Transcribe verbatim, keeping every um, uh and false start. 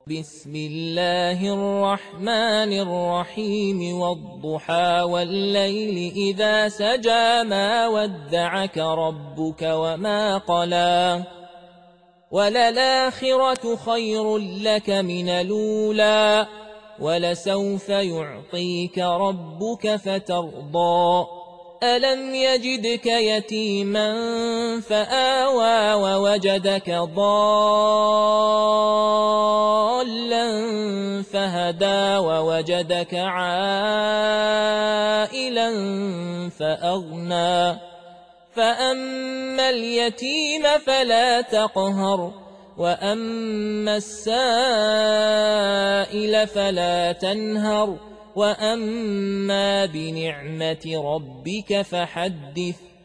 بسم الله الرحمن الرحيم والضحى والليل إذا سجى ما ودعك ربك وما قلى وللآخرة خير لك من الأولى ولسوف يعطيك ربك فترضى ألم يجدك يتيما فآوى ووجدك ضالا فهدى ووجدك عائلا فأغنى فأما اليتيم فلا تقهر وأما السائل فلا تنهر وأما بنعمة ربك فحدث